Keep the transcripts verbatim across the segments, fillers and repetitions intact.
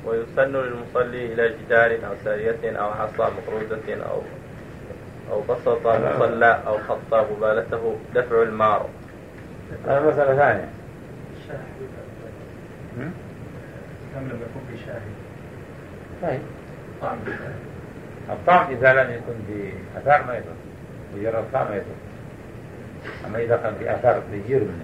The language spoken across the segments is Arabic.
ويسن للمصلي إلى جدار أو سارية أو حصى مقرودة أو أو بسط مصلى أو خط قبالته دفع المار. هذا مسألة ثانية. كم لم يكن في شاهد؟ طيب. طعم الطعم إذا لم يكن في أثار ما يضر، مجرد طعم يضر. أما إذا كان في أثار يجير منه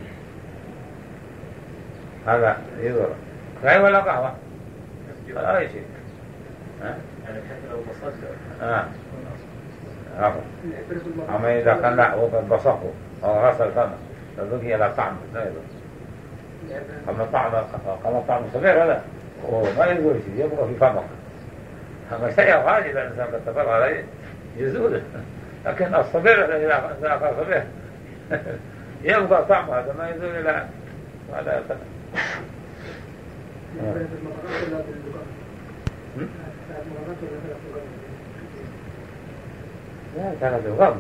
هذا يضر. شاي ولا قهوة؟ ولا أي شيء. يعني حتى لو بصلت آه. آه. أما إذا كان لا وقد بصقه أو غسل فمه فبقي إلى طعم لا يضر. كما طعم كما طعم صغير هذا وما يضر شيء يبقى في فمه. أما شيء غالي إذا الإنسان قد تفرغ عليه يزوله، لكن الصغير إذا أكل صغير يبقى طعم هذا ما يزول إلى هذا يقدر. لا كانت الغم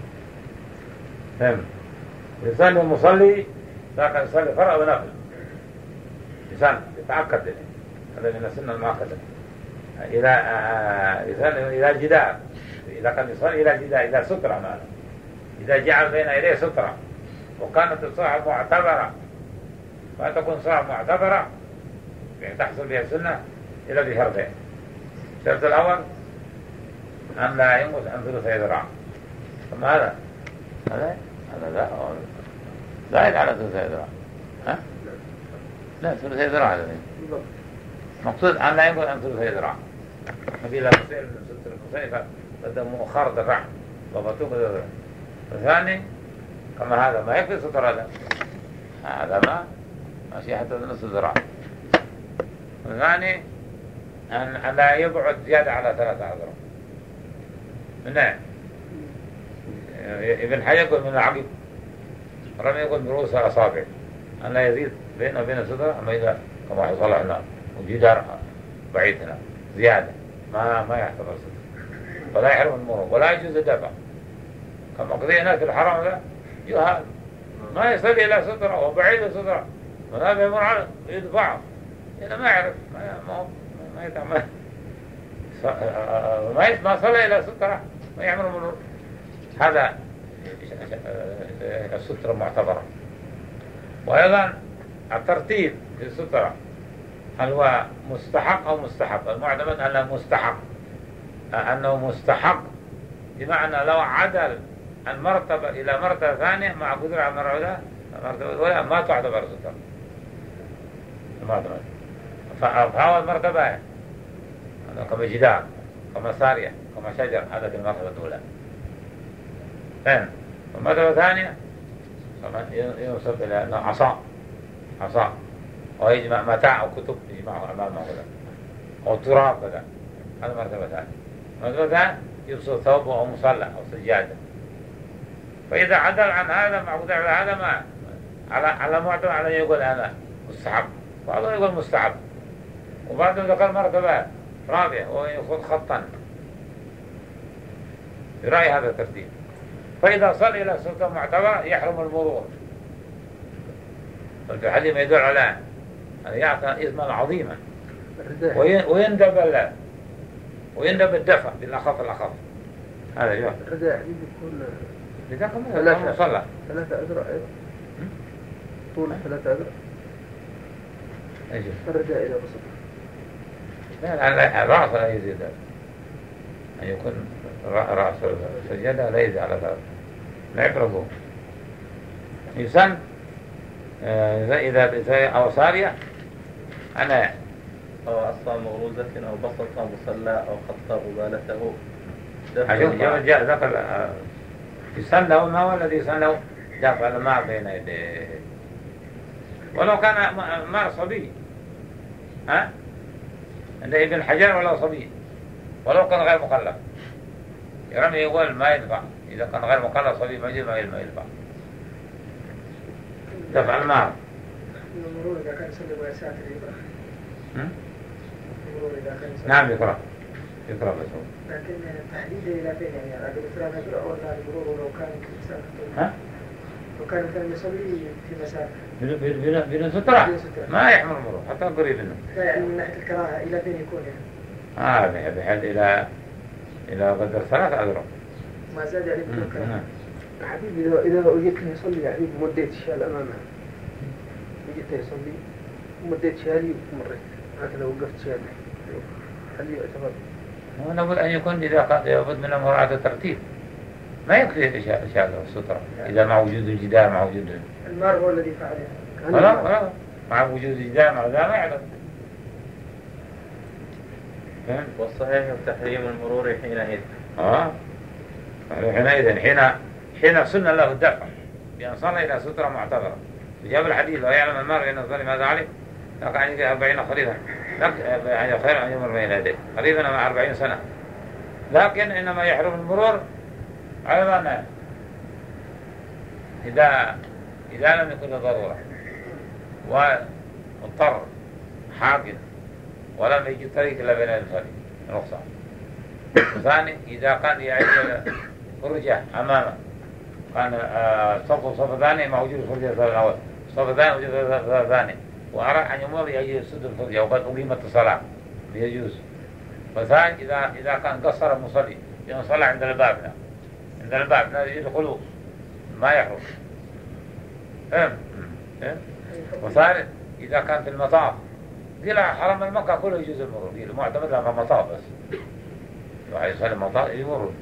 فهم. الإنسان المصلي لكن يصلي فرع ونفل، الإنسان يتعقد هذا من السنة المعقدة. إلى إلى جدار، إذا كان يصلي إلى جدار إلى سترة ماله، إذا جعل بين يديه سترة وكانت الصلاة معتبرة ما تكون صلاة معتبرة يعني تحصل بها السنة إلى بشرطين. الشرط الأول أن لا ينقص عن ثلثي ذراع. ثم هذا هذا هذا لا زائد على ثلثي ذراع. ها؟ لا ثلثي ذراع هذا مقصود أن لا ينقص عن ثلثي ذراع. نبي لا تصير من ستر المصيفة بدأ مؤخر ذراع ضبطوك ذراع. الثاني كما هذا ما يكفي ستر هذا هذا ما ماشي حتى نصف ذراع. الثاني أن لا يبعد زيادة على ثلاثة أذرع. نعم. ابن حجر يقول من العقب، رمي يقول برؤوس الأصابع أن لا يزيد بينه وبين السترة. أما إذا كما حصل هنا وجدار بعيد هنا زيادة ما ما يعتبر سترة ولا يحرم المرور ولا يجوز الدفع. كما قضي هنا في الحرم ذا يهال ما يصلي إلى سترة وبعيد السترة ولا بيمر على يدفعه هنا ما يعرف ما ما ما يتعمل ما ما صلى إلى سترة ما يعمل مرور. هذا السترة معتبرة. وأيضا الترتيب في السترة هل هو مستحق أو مستحب؟ المعتمد أنه مستحق، أنه مستحق بمعنى لو عدل المرتبة إلى مرتبة ثانية مع قدرة على المرتبة الأولى ما تعتبر سترة المعتمد. فهو المرتبة كما جدار كما سارية كما شجر هذا في المرتبة الأولى. ثاني المرتبة الثانية يوصف إلى أنه عصا عصا ويجمع متاع أو كتب يجمعه أمامه كذا أو تراب كذا هذا مرتبة ثانية. المرتبة الثانية يبسط ثوبه أو مصلى أو سجادة. فإذا عدل عن هذا مع قدر هذا ما على على معتمد على يقول أنا مستحب وهذا يقول مستحب. وبعد ذكر مرتبة رابعة ويأخذ خطا برأي هذا الترتيب. فإذا صل إلى سلطة معتبرة يحرم المرور. فالحديث ما يدل على أن يعطى إثما عظيما ويندب ال ويندب الدفع بالأخف الأخف. هذا يوم الرداء يكون ثلاثة صلى ثلاثة أذرع طول ثلاثة أذرع. أيش الرداء إذا بسط لا لا الرأس لا يزيد أن يكون رأس السجادة لا يزيد على ثلاثة لا يقربه. يسن إذا إذا أو سارية أنا أو عصا مغروزة أو بسط مصلى أو خط قبالته دفع جاء ذكر يسن له ما هو الذي يسن له دفع الماء بين يديه ولو كان ماء صبي ها عند ابن حجر ولو صبي ولو كان غير مكلف يرمي يقول ما يدفع. إذا كان غير مكلف صبي ما يجب ما يدفع دفع الماء. المرور إذا كان يصلي ويساتر يقرأ. المرور إذا كان يصلي نعم يقرأ يقرأ بس. لكن تحديده إلى فين يعني على الإسلام يقرأ ولا المرور ولو كان إنسان ها وكان مثلا يصلي في مسافة بدون بدون بدون سترة بدون سترة. ما يحمل المرور حتى قريب منه. لا يعني من ناحية الكراهة إلى فين يكون يعني؟ آه بحيث إلى إلى قدر ثلاث أذرع. ما زاد يعني بدون كراهة. يا حبيبي إذا إذا وجدتني يصلي يا حبيبي مديت شال أمامها وجدته يصلي ومديت شالي ومريت هكذا وقفت شالي هل يعتبر؟ ونقول أن يكون إذا قد يبد من مراعاة الترتيب ما يكفي شال السترة إذا مع وجود الجدار مع وجود المار هو الذي فعل يعني. ولا ولا مع وجود الجدار مع ذا ما يعلم. والصحيح تحريم المرور حينئذ. آه حينئذ حين حين سن له الدفع بأن صلى إلى سترة معتبرة. جاب الحديث لا يعلم المار بين الظلم ماذا عليه لكن يعني أربعين خريفا يعني خير أن يمر بين يديه خريفا مع أربعين سنة لكن إنما يحرم المرور أيضا إذا إذا لم يكن ضرورة ومضطر حاقد ولم يجد طريق إلا بين الفريق رخصة. ثاني إذا كان يعيش فرجة أمامه كان صف صف ثاني مع وجود الفرجة الأول صف ثاني وجود الفرجة الثاني وأرى أن يمر يجي يسد الفرجة وقد أقيمت الصلاة يجوز. فثاني إذا إذا كان قصر المصلي يعني صلى عند الباب عند الباب لا يدخلوا ما يحرم. فهم؟ وثالث إذا كان في المطاف قيل حرم المكة كله يجوز المرور قيل معتمد على المطاف بس واحد يصلي المطاف يمر.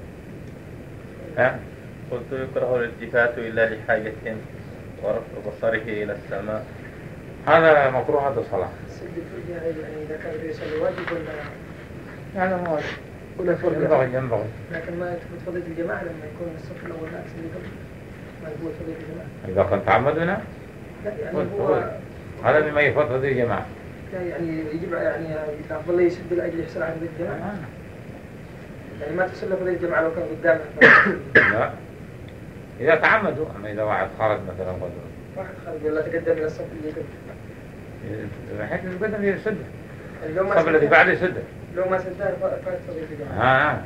ها؟ قلت يكره الالتفات إلا لحاجة ورفع بصره إلى السماء. هذا مكروه هذا الصلاة. سد الفرجة يعني إذا كان يصلي واجب ولا هذا مو واجب ولا فرجة ينبغي ينبغي. لكن ما يثبت فضيلة الجماعة لما يكون الصف الأول ناقص اللي قبل ما يثبت فضيلة الجماعة. إذا كنت تعمد هنا لا يعني هو هذا بما يفضل هذه الجماعة. لا يعني يجب يعني الأفضل يسد لأجل يحصل على فضيلة الجماعة. يعني ما تصل فضيلة الجماعة لو كان قدامه. لا إذا تعمدوا أما إذا واحد خرج مثلا قدر واحد خرج ولا تقدم إلى الصف اللي قبل. حيث يتقدم يسده لو ما الصف الذي بعده يسده. لو ما سدها فات فضيلة الجماعة. ها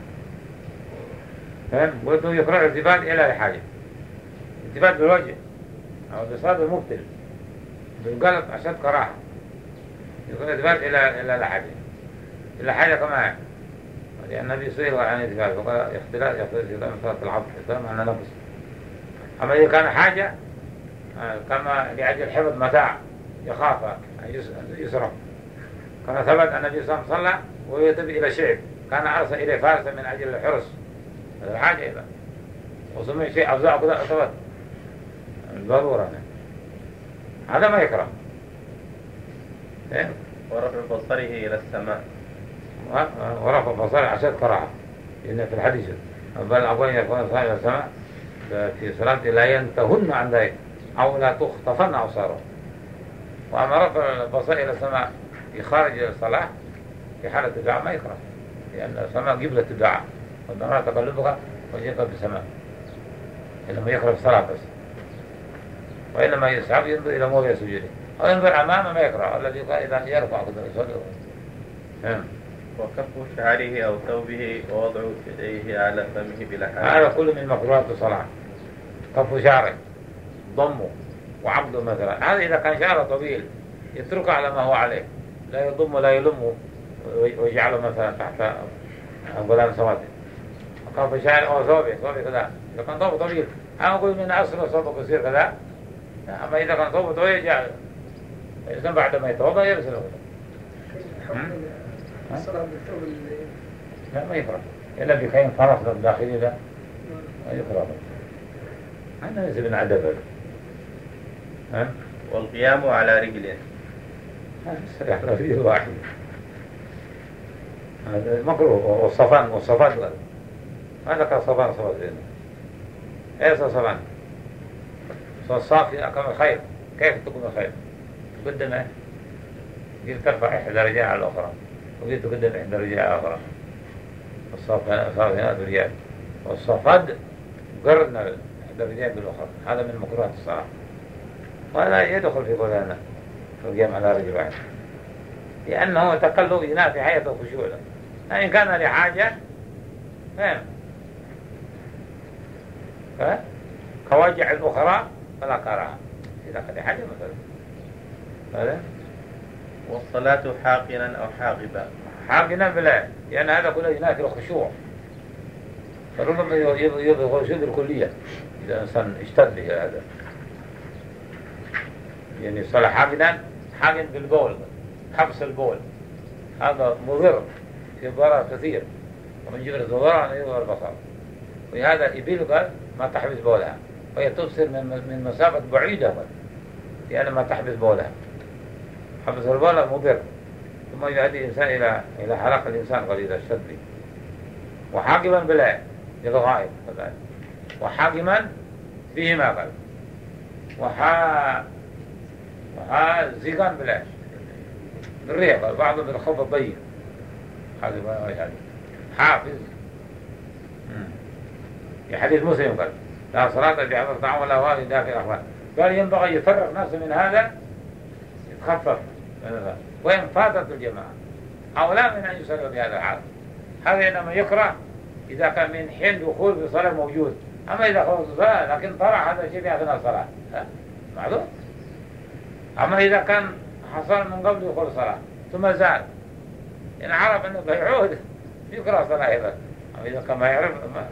فهم قلت يقرأ الالتفات إلى لحاجة الالتفات بالوجه أو بصاد المبتل بالقلب أشد كراهة يقول الالتفات إلى إلى لحاجة إلى حاجة كمان لأن النبي سئل عن الالتفات وقال اختلاف اختلاف صلاة العبد اختلاف عن نقص. أما إذا كان حاجة كما لأجل حفظ متاع يخاف أن يسرق كما ثبت أن النبي صلى الله عليه وسلم ويتبع إلى شعب كان أرسل إليه فارسا من أجل الحرس هذا حاجة إذا وسمع شيء أفزع كذا ثبت الضرورة هذا ما يكره. ورفع بصره إلى السماء ورفع بصره عشان كراهة لأن في الحديث بل أقول يكون صلى إلى السماء في صلاة لا ينتهن عن ذلك أو لا تخطفن أبصارهم. وأما رفع البصر إلى السماء في خارج الصلاة في حالة الدعاء ما يكره لأن السماء قبلة الدعاء والدعاء تقلبها وجهك بالسماء إنما يكره الصلاة بس وإنما يسعب ينظر إلى موضع سجوده أو ينظر أمامه ما يكره الذي إذا يرفع قدر يصلي. وكف شعره أو ثوبه ووضع يديه على فمه بلا حاجة هذا كله من مكروهات الصلاة. كف شعره ضمه وعبده مثلا هذا إذا كان شعره طويل يتركه على ما هو عليه لا يضم ولا يلمه ويجعله مثلا تحت غلام سواده. كف شعره أو ثوبه ثوبه كذا إذا كان ثوبه طويل أنا أقول من أصله ثوبه قصير كذا أما إذا كان ثوبه طويل يجعله إذن بعد ما يتوضأ يرسله. الصلاة بالثوب لا ما يفرق إلا بخيم فرص الداخلي لا ما يفرق هذا ليس من عدد. ها والقيام على رجله هذا السريح رجل واحد هذا مكروه. والصفان والصفان هذا كان صفان صفان زين ايش صفان صافي كما الخير كيف تكون الخير تقدم قلت ترفع إحدى رجال على الأخرى وقلت تقدم إحدى رجال على الأخرى. الصفان هنا برجال والصفاد قرن إحدى رجال بالأخرى هذا من مكروهات الصلاة ولا يدخل في قولنا في القيام على رجل واحد لأنه تقلب ينافي حياة الخشوع إن كان لحاجة فهم كواجع الأخرى فلا كراهة إذا كان حاجة مثلا. هذا والصلاة حاقنا أو حاغبا. حاقنا بلا، لأن هذا كله ينافي الخشوع، فربما يبغى خشوع بالكلية إذا إنسان اشتد به هذا. يعني الصلاة حاقنا، حاقن بالبول، حبس البول، هذا مضر في ضرر كثير، ومن جبل الضرر أن يضر البصر، ولهذا إبيل قال ما تحبس بولها، وهي تبصر من من مسافة بعيدة لأن ما تحبس بولها. حبس البول مضر، ثم يؤدي الإنسان إلى إلى حرق الإنسان قد إذا اشتد به. وحاكما بالله للغائب كذلك، وحاكما بهما قال، وحا وحا زيغان بالله بالريح قال، بعضهم بالخوف الضيق هذا حافظ. في حديث مسلم قال لا صلاة بحضر طعام ولا والد داخل الأخوان، قال ينبغي يفرق ناس من هذا يتخفف من هذا، وإن فاتت الجماعة أولى من أن يصلوا بهذا الحال. هذا إنما يكره إذا كان من حين دخول في الصلاة موجود، أما إذا خلص الصلاة لكن طرح هذا الشيء في أثناء الصلاة معلوم. أما إذا كان حصل من قبل دخول الصلاة ثم زال إن عرف أنه بيعود يكره الصلاة أيضا. أما إذا كان ما يعرف ما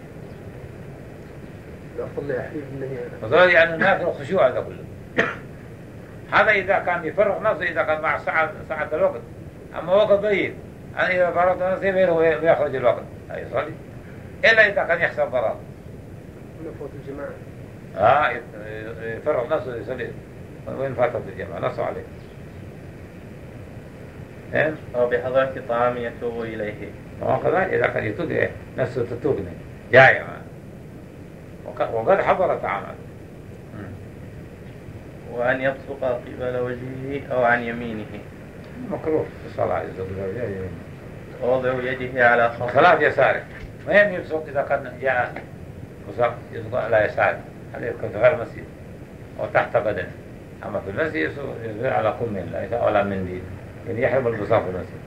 الأفضل يا حبيب النبي فضل يعني الناس الخشوع هذا كله. هذا إذا كان يفرغ نفسه إذا كان مع ساعة ساعة الوقت، أما وقت ضيق أنا إذا فرغت نفسي ويخرج الوقت يصلي، إلا إذا كان يحسب ضرر من فوت الجماعة آه يفرغ نفسه يصلي وين فاتت الجماعة نصوا عليه. إيه؟ أو بحضرة طعام يتوب إليه. وكذا إذا كان يتوب نفسه تتوبني جاي معه وقد حضر طعاما. وأن يبصق قبل وجهه أو عن يمينه مكروه في الصلاة. ووضع يده على خصره خلاف يساره، ما يم يبصق إذا كان جاء بصق يبصق على يساره، هذا يكون في غير المسجد وتحت بدنه. أما في المسجد يبصق على كمه لا ولا منديل، يعني يحرم البصاق في المسجد.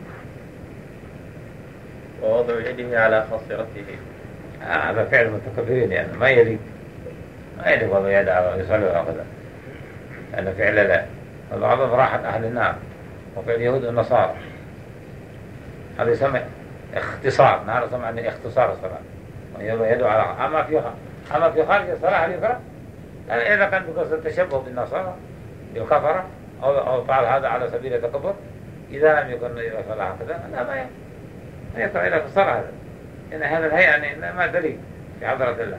ووضع يده على خصرته هذا آه فعل المتكبرين، يعني ما يليق ما يليق وضع يده على يصلي هكذا، لأن فعل لا بعضهم راحة أهل النار وفعل اليهود والنصارى. هذا يسمى اختصار، نهار سمع أن اختصار الصلاة ويدعو على. أما في أما في خارج الصلاة هل يقرأ؟ إذا كان بقصد التشبه بالنصارى بالكفرة أو أو فعل هذا على سبيل التكبر، إذا لم يكن صلاة هكذا لا ما يقرأ إلا في الصلاة هذا، إن هذا الهيئة يعني ما دليل في حضرة الله.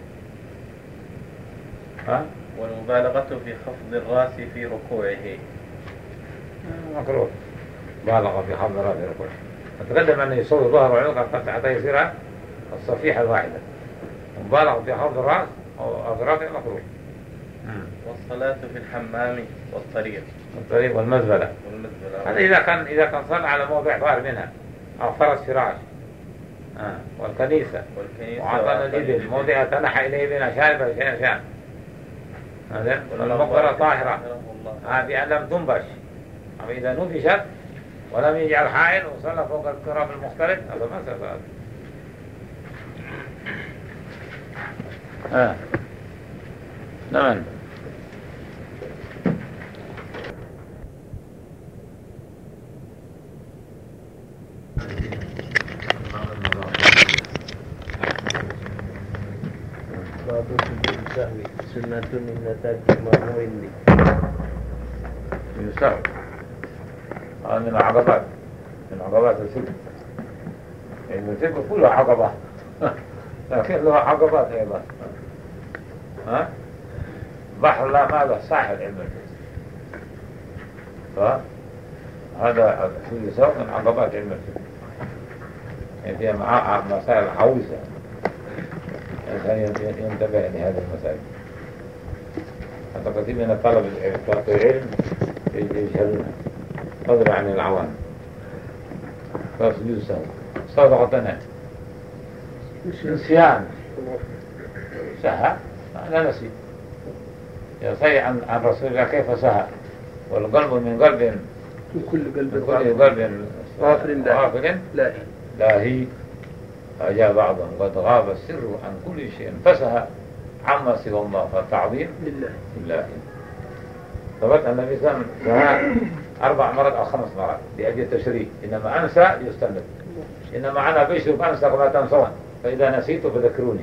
ها؟ والمبالغة في خفض الرأس في ركوعه مكروه، بالغ في خفض الرأس في ركوعه. نتقدم أن يصوي ظهر وعنقه حتى يصير الصفيحة الواحدة، مبالغ في خفض الرأس أو أضرافه مكروه. والصلاة في الحمام والطريق الطريق والمزبلة والمزبلة هذا إذا كان إذا كان صلى على موضع فار منها أو فرس فراش. آه. والكنيسة وعطانا الإبل موضع تنحى إليه بنا شاربة شان هذا والمقبرة طاهرة هذه أن لم تنبش، أما إذا نبشت ولم يجعل حائل وصلى فوق التراب المختلط هذا ما سبب. آه. نعم. باب سجود السهو سنة من نتاج مأمور لي من السهو هذا من العقبات من عقبات السجود، يعني السجود كلها عقبة لكن لها عقبات أيضا. ها؟ بحر لا ما له ساحل علم الفقه، فهذا في سوق من عقبات علم الفقه، يعني فيها معاه مسائل عويصة الإنسان ينتبه لهذه المسائل. حتى كثير من الطلب العلم يجهلونها فضلا عن العوام. فسجود السهو صدقة نسيان سهى لا نسي يصي عن عن رسول الله كيف سهى، والقلب من قلب من كل قلب كل قلب غافل لاهي لاهي. فجاء بعضهم قد غاب السر عن كل شيء فسهى عما سوى الله فالتعظيم لله. لله. ثبت أن النبي صلى الله عليه وسلم أربع مرات أو خمس مرات لأجل التشريع. إنما أنسى يستند، إنما أنا بيشرب أنسى كما تنسون، فإذا نسيت فذكروني.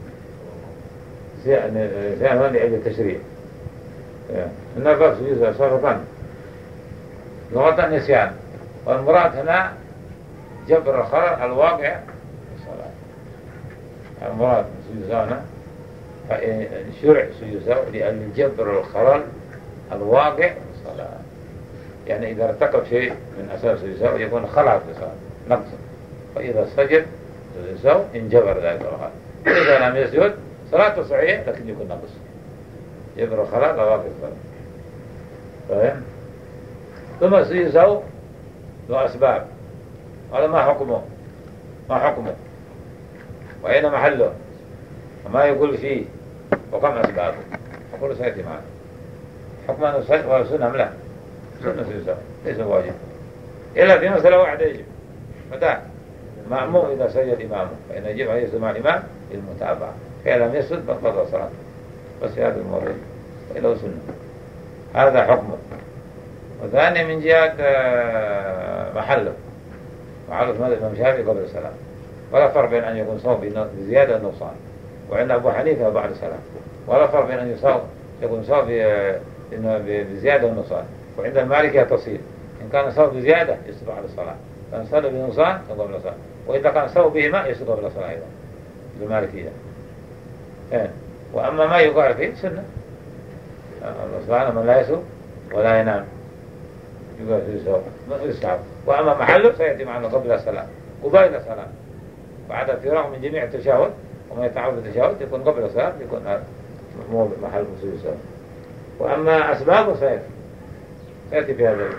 زين هون لأجل التشريع. النفس يجوز صرفا لغة النسيان، والمراد هنا جبر الخلل الواقع في الصلاة. المراد سيزانا شرع سيزاو لأن جبر الخلل الواقع في الصلاة. يعني إذا ارتكب شيء من أساس سيزاو يكون خلع في الصلاة نقص، فإذا سجد سيزاو انجبر ذلك الخلل. إذا لم يسجد صلاته صحيحة لكن يكون نقص، جبر الخلل الواقع في الصلاة. فهم؟ ثم سيزاو له أسباب، هذا ما حكمه ما حكمه وأين محله وما يقول فيه وكم أسبابه، أقول سيأتي معنا. حكمه وسنة أم لا؟ سنة سيزاو ليس واجب إلا في مسألة واحدة يجب. متى؟ مأموم إذا سجد إمامه فإن يجب أن يسجد مع الإمام للمتابعة، فإن لم يسجد بطل صلاته. بس في هذا الموضوع إلا سنة، هذا حكمه. وثاني من جهة محله، معروف ماذا الإمام الشافعي قبل السلام، ولا فرق بين أن يكون صوم بزيادة أو نقصان، وعند أبو حنيفة بعد السلام، ولا فرق بين أن يصوم يكون صوم بزيادة أو نقصان، وعند المالكية تصير إن كان صوم بزيادة يصبح على الصلاة، كان صلى بنقصان قبل الصلاة، وإذا كان صوم بهما يصبح قبل الصلاة أيضا بالمالكية. وأما ما يقال فيه سنة، الله سبحانه من لا يسوء ولا ينام يقول فيه يستحب. وأما محله سيأتي معنا قبل السلام قبيل السلام، بعد الفراغ من جميع التشهد وما يتعود التشهد يكون قبل السلام، يكون موضع محل مسجد السلام. وأما أسبابه سيأتي سيأتي في هذا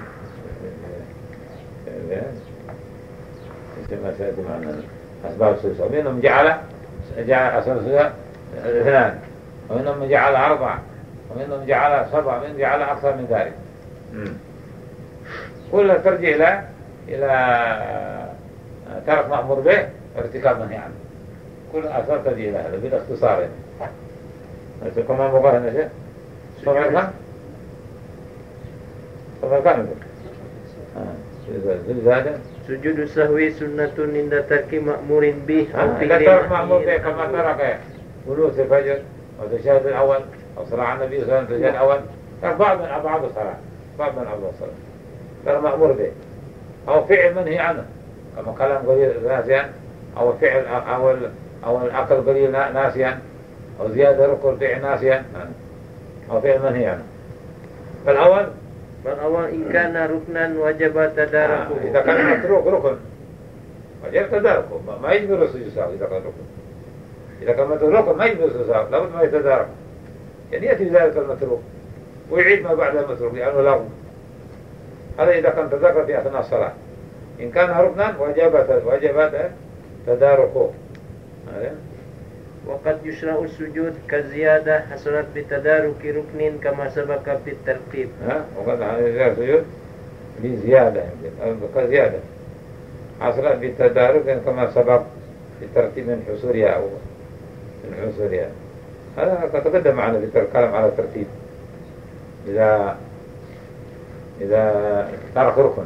كما سيأتي معنا أسباب السلسلة. منهم جعل جعل أسلسلة اثنان، ومنهم جعل أربعة، ومنهم جعل سبعة، ومنهم جعل أكثر من ذلك. كلها ترجع إلى إلى ترك مأمور به ارتكاب منهي عنه، كل الآثار ترجع إلى هذا بالاختصار. يعني كما مقارنة شيء صبر كان صبر كان زاد سجود السهو سنة عند ترك مأمور به أو إذا ترك مأمور به كما ترك قنوت الفجر والتشهد الأول أو صلاة على النبي صلى الله عليه وسلم التشهد الأول، ترك بعض من أبعاد الصلاة، بعض من أبعاد الصلاة ترك مأمور به، أو فعل منهي عنه كما كلام قليل ناسيا، أو فعل أو أو الأكل قليل ناسيا، أو زيادة ركن فعل ناسيا، أو فعل منهي عنه. فالأول فالأول إن كان ركنا وجب تداركه. إذا كان متروك ركن وجب تداركه، ما يجبر السجود إذا كان ركن. إذا كان متروك ما يجبر السجود، لابد ما يتدارك، يعني يأتي ذلك المتروك ويعيد ما بعد المتروك لأنه لغو. هذا إذا كان تذكر في أثناء الصلاة. إن كان ركنا وجب وجب تداركه. وقد يشرع السجود كزيادة حصلت بتدارك ركن كما سبق في الترتيب. ها وقد يشرع السجود بزيادة كزيادة حصلت بتدارك كما سبق في الترتيب من حصولها أو من حصولها. هذا قد تقدم معنا في الكلام على الترتيب. إذا إذا ترك ركن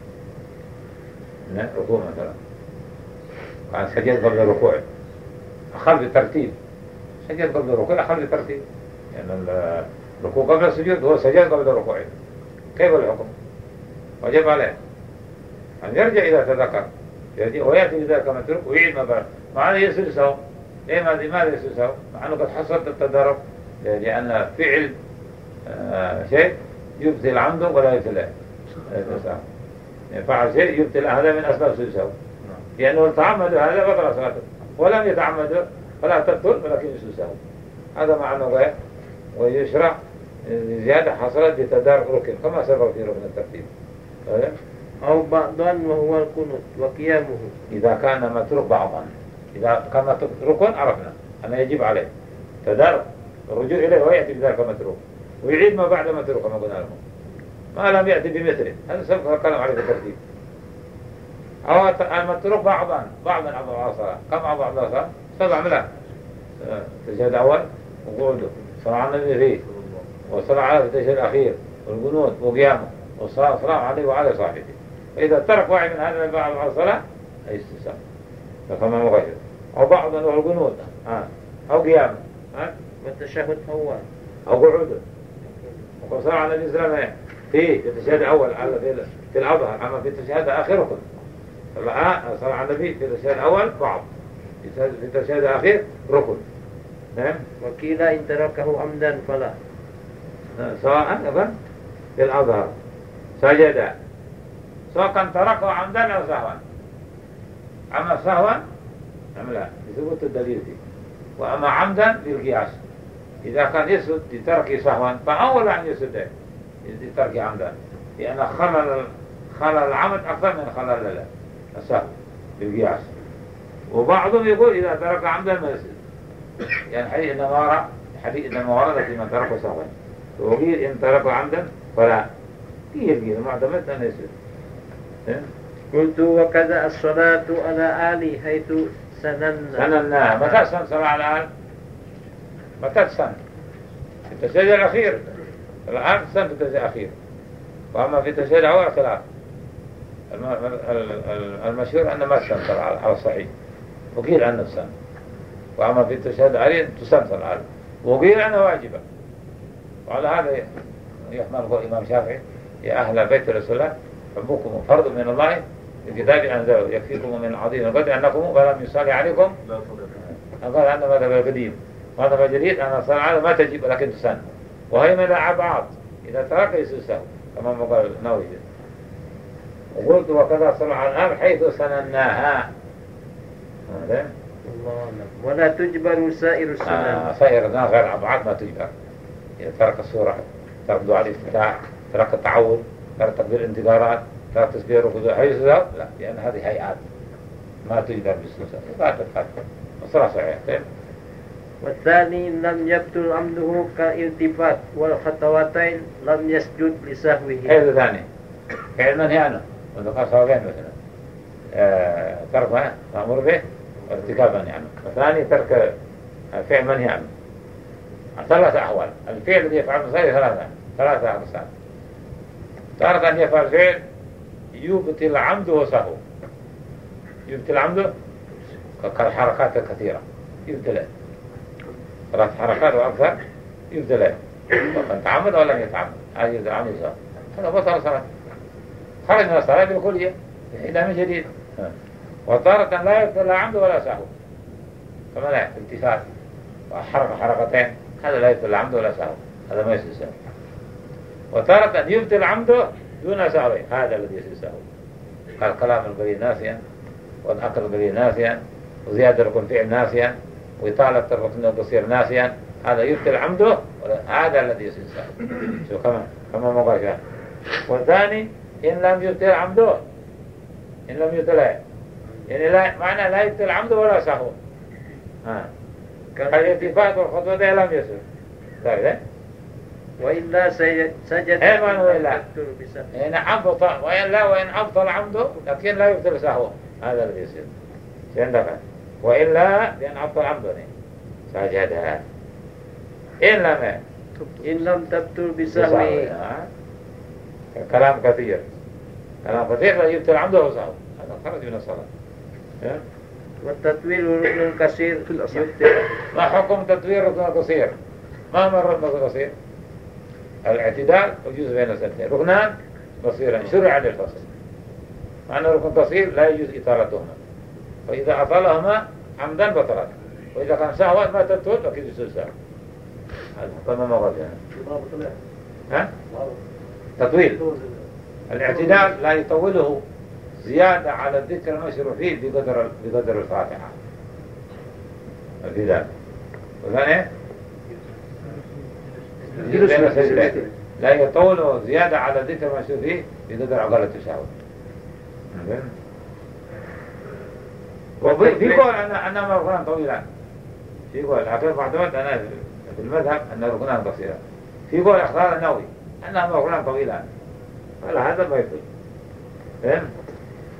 ركوع مثلا كان سجد قبل الركوع أخذ بالترتيب، سجد قبل الركوع أخذ بالترتيب، يعني الركوع قبل السجود هو سجد قبل الركوع، كيف الحكم؟ وجب عليه أن يرجع إذا تذكر ويأتي بذلك متروك ويعيد ما بعد، مع أنه يسجد سوا. لماذا لماذا يسجد سوا؟ مع أنه قد حصلت التدارك، لأن فعل آه شيء يبطل عمده ولا يبطل الإنسان، يعني فعل شيء يبطل، هذا من أسباب سجود سوا، لأنه تعمد هذا بطل صلاته، ولم يتعمد فلا تبطل ولكن يسجد سوا. هذا معنى غير. ويشرع زيادة حصلت بتدارك ركن كما سبق في ركن الترتيب. أو بعضا وهو القنوت وقيامه. إذا كان متروك بعضا، إذا كان متروك ركن عرفنا أنه يجب عليه تدارك الرجوع إليه ويأتي بذلك متروك ويعيد ما بعد متروك كما قلنا لهم، ما لم يأتي بمثله. هذا سبق الكلام عليه الترتيب. أو المتروك بعضا بعض من أبو الصلاة، كم أبو الصلاة؟ سبع ملا تشهد أول وقعوده صلاة على النبي فيه وصلاة على في التشهد الأخير والقنوت وقيامه والصلاة عليه وعلى صاحبه. فإذا ترك واحد من هذا بعض الصلاة أي استسلام فكما مغير أو بعض من القنوت أو قيامه والتشهد أول أو قعوده وصلاة على النبي صلى الله عليه وسلم في التشهد الأول على في الأظهر أما في التشهد الأخير ركن. صلاة على النبي في التشهد الأول بعض في التشهد الأخير ركن. نعم. وكيل إن تركه عمدا فلا سواء أبدا في الأظهر سجد سواء كان تركه عمدا أو سهوا. أما سهوا أم لا يثبت الدليل فيه. وأما عمدا بالقياس إذا كان يسجد لترك سهوا فأول أن يسجد لترك عمدا لأن خلل خلل العمد أكثر من خلل السهو بالقياس. وبعضهم يقول إذا ترك عمدا ما يسجد يعني حديث إنما ورد حديث إنما ورد في من ترك سهوا وقيل إن ترك عمدا فلا قيل قيل معتمد أن يسجد. قلت وكذا الصلاة على آلي حيث سننا سننا متى سن صلاة على آل متى سن في التشهد الأخير الآن سن في التشهد الأخير. وأما في التشهد الأول خلاف المشهور أن ما تسن صلاة على الصحيح وقيل أنه سن. وأما في التشهد الأخير تسن صلاة وقيل أنه واجبة. وعلى هذا يحمله الإمام الشافعي يا أهل بيت رسول الله حبكم فرض من الله الكتاب أنزله يكفيكم من عظيم القدر أنكم ولم يصلي عليكم قال أن مذهب القديم مذهب الجديد أن الصلاة على ما تجب ولكن تسن. وهي من الأبعاد إذا ترك يسوسه كما قال النووي. وقلت وكذا صلى على الآن حيث سنناها ولا تجبر سائر السنن. آه سائر السنن غير أبعاد ما تجبر. إذا ترك السورة ترك دعاء الافتتاح ترك التعوذ ترك تكبير الانتظارات ترك تسبيح الركوع حيث لا لأن هذه هيئات ما تجبر بالسوسة لا تفعل الصلاة صحيحة. والثاني لم يبطل عمده كالالتفات والخطواتين لم يسجد لسهوه. هذا ثاني فعل منهي عنه وذكر سواقين مثلا آه ترك مأمور به وارتكاب منهي عنه. والثاني ترك فعل منهي عنه. ثلاثة أحوال الفعل الذي يفعل مصير ثلاثة ثلاثة أقسام. تارة أن يفعل فعل يبطل عمده وسهو يبطل عمده كالحركات الكثيرة يبطل ثلاث حركات وأكثر يبطل وكان تعمد أو لم يتعمد هذا يبطل عمده وسهو هذا بطل صلاة خرج من الصلاة بالكلية إلى من جديد. وتارة لا يبطل عمده ولا سهو كما لا التفات وحركة حركتين هذا لا يبطل عمده ولا سهو هذا ما يصير سهو. وتارة أن يبطل عمده دون سهو هذا الذي يصير سهو قال كلام القليل ناسيا والأكل القليل ناسيا وزيادة ركن فعل ناسيا وإطالة الركن القصير ناسيا هذا يبطل عمده هذا الذي يصير سهو. شو كمان كما مقاشا. والثاني إن لم يبطل عمده إن لم يبطل يعني لا معنى لا يبطل عمده ولا سهو ها كالالتفات والخطوة ده لم يصير طيب وإلا سجد إيه ما هو إلا إن أبطل وإلا وإن أبطل عمده لكن لا يبطل سهوه هذا الذي يصير عندك. وإلا لأن أبطل عمده سجد إن لم إن لم تبطل بسهوه كلام كثير كلام كثير لا يبطل عمده وسهوه هذا خرج من الصلاة. والتطويل ركن كثير في الأصل. ما حكم تطوير ركن قصير؟ ما مر ركن قصير؟ الاعتدال ويجوز بين السنتين ركنان قصيرا شرع للفصل معنى ركن قصير لا يجوز إطالتهما فإذا أطالهما عمدا بطلت وإذا كان سهوا ما تطول فكذا يصير سهوا. هذا كما ما قلت يعني. ها؟ تطويل الاعتدال لا يطوله زيادة على الذكر المشروع فيه بقدر بقدر الفاتحة الاعتدال. وثاني لا يطول زيادة على ذكر ما شو فيه بقدر عقل التشهد. وفي قول أنا أنا ركنان طويلان في قول لكن معتمد أنا في المذهب أن ركنان قصيران. في قول اختار النووي أنها ركنان طويلان ولا هذا ما يفيد. فهم؟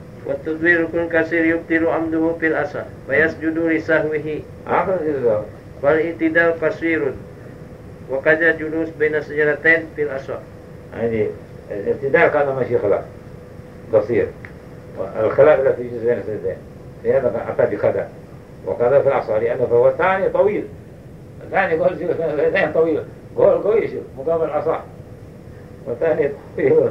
والتطوير ركن كثير يبطل عمده في الأصل ويسجد لسهوه. هذا والاعتدال قصير وكذا جلوس بين السجدتين في الأصح. يعني الاعتدال كان ماشي خلاف قصير، والخلاف الذي يجوز بين السجدتين في هذا أتى بكذا وكذا في الأصح، لأنه فهو الثاني طويل، الثاني يقول السجدتين طويل، قول قوي شوف مقابل الأصح، والثاني طويل.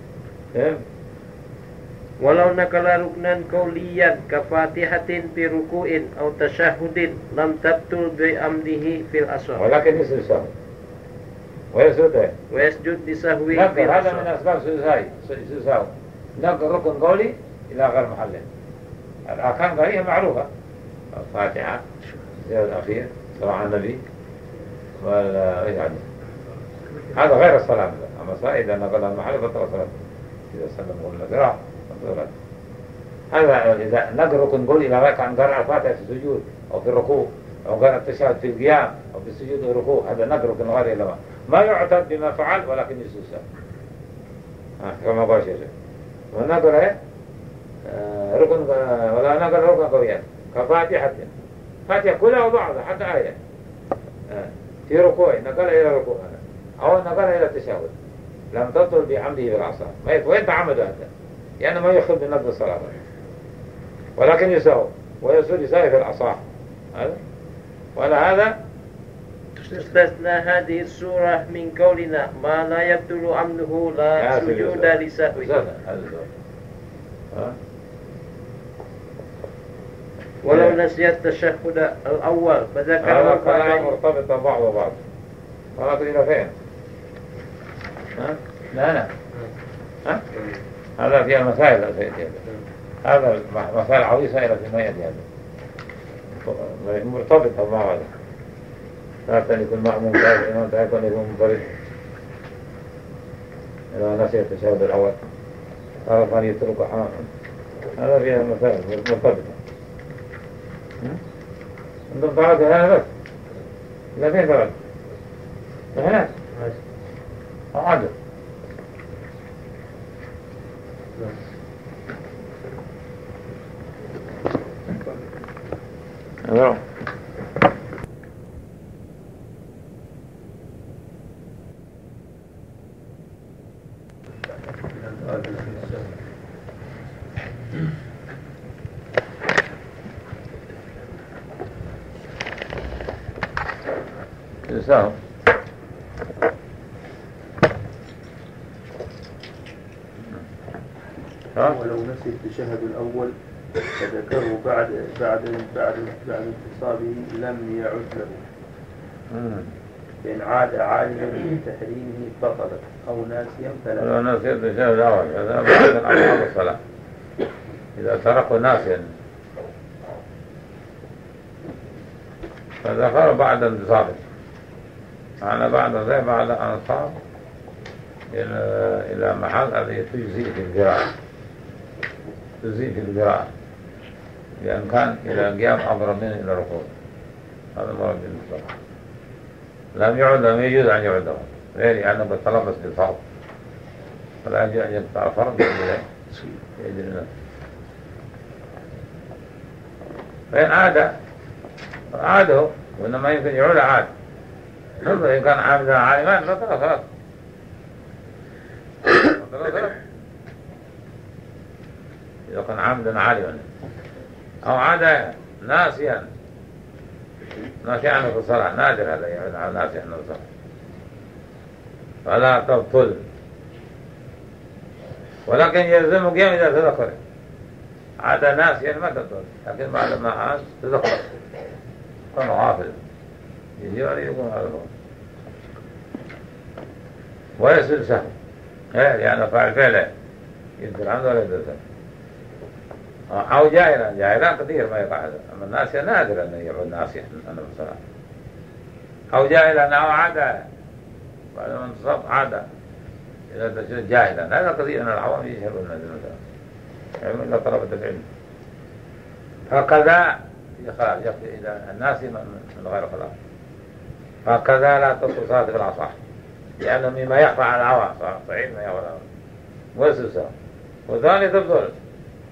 ولو نقل ركنا قوليا كفاتحة في ركوع أو تشهد لم تبطل بعمده في الأصح، ولكن يسجد سهو ويسجد ويسجد لسهو في نقل. هذا الأصح. من أسباب سجود سهو، نقل ركن قولي إلى غير محله. الأركان قولية معروفة، الفاتحة، الزيادة الأخير، صلاة على النبي، والإجعاد. هذا غير الصلاة. أما الصلاة إذا نقلها المحل فطر صلاة، إذا سلم قلنا ذراع فطرت. هذا إذا نقل ركن قولي إلى غير كان قرأ الفاتحة في السجود أو في الركوع أو قرأ التشهد في القيام أو في السجود والركوع، هذا نقل ركن غير إلى ما يعتد بما فعل ولكن يسجد سهو. كما قال شيء ونقل إيه آه ركن ولا نقل ركن قويا كفاتحة، فاتحة كلها وبعضها حتى آية آه في ركوع نقل إلى ركوع أو نقل إلى التشهد لم تطل بعمده بالعصا، وين تعمد هذا يعني ما يخل بنقض الصلاة ولكن يسهو ويسهو يسهو في العصا هذا. ولا هذا تستثنى هذه السورة من قولنا ما لا يبطل عمده لا سجود لسهو. ولو نسي التشهد الأول فذكر هذا كلام مرتبط بعض وبعض. مرات إلى فين؟ ها؟ لا لا ها؟ هذا فيها مسائل هذا مسائل عويصة إلى في ما يأتي هذا مرتبطة بمع هذا. لا يكون مأمون كافر إمام تكون يكون منفرد إذا نسي التشهد الأول هذا كان يترك حاما. هذا فيها مسائل مرتبطة. عندهم طلعت هنا بس لا فين طلعت هنا أعادل أمرو يساهم ولو نسي التشهد الأول فذكره بعد بعد بعد بعد انتصابه لم يعد له، فإن عاد عالما بتحريمه بطلت أو ناسيا فلا. ولو نسي التشهد الأول هذا بعد أفعال الصلاة إذا تركوا ناسيا فذكر بعد انتصابه، معنى بعد ذلك بعد أنصاب إلى إلى محل الذي تجزي في القراءة تجزي في القراءة لأن كان إلى قيام أمر منه إلى ركوع. هذا مراد بالنسبة لم يعد لم يجوز أن يعده غير أنه بتلبس بالفرض فلا يجوز أن يقطع فرض يجري نفسه. فإن عاد عاده وإنما يمكن يعود عاد نظر إن كان عامدا عالما فطلع خلاص إذا كان عامدا عالما أو عاد ناسيا ناسيا عنه في الصلاة نادر هذا يعود على ناسيا عنه في الصلاة فلا تبطل ولكن يلزم قيام إذا تذكر. عاد ناسيا ما تبطل لكن بعد ما عاد تذكر كان غافل يجي عليه يكون على الفرض ويسجد سهو يعني فعل فعله يدل عنه ولا يدل سهو أو جاهلا جاهلا كثير ما يقع هذا. أما الناسيا نادر أن يعود ناسيا أنه بالصلاة أو جاهلا أو عاد بعد ما انتصاب عاد إذا تجد جاهلا هذا كثير من العوام يشهرون هذا يعني إلا طلبة العلم. هكذا خلاص يقضي إلى الناس من غير خلاف. هكذا لا تصل صلاة في الأصح لأنه مما يخفى على العوام صحيح ما يخفى وسوسة. وثاني تبطل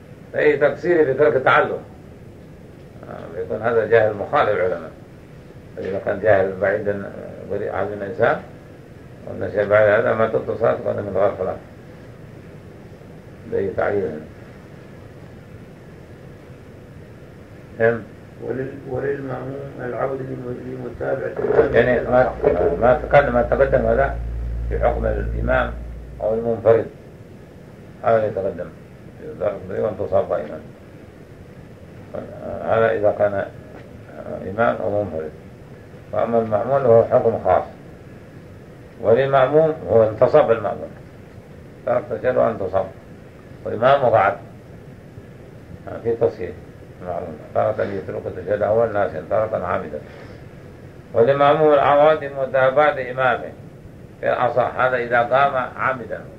أي تقصير في ترك التعلم يكون هذا جاهل مخالف العلماء إذا كان جاهل بعيدا عن الإنسان والنسي بعد هذا ما تبطل صلاة تكون من غير صلاة زي تعيين. هم وللمأموم العودة لمتابعة يعني ما ما تقدم ما تقدم هذا في حكم الإمام أو المنفرد، هذا يتقدم وأن تصاب إمام، هذا إذا كان إمام أو منفرد. وأما المأمون هو حكم خاص، وللمأموم هو انتصب المأمون ترك تشهد وانتصب، وإمام وقعد في تصحيح المعلوم تارة يترك التشهد أول ناس تارة عامدا. وللمأموم العواد متابعة إمامه في الأصح، هذا إذا قام عامدا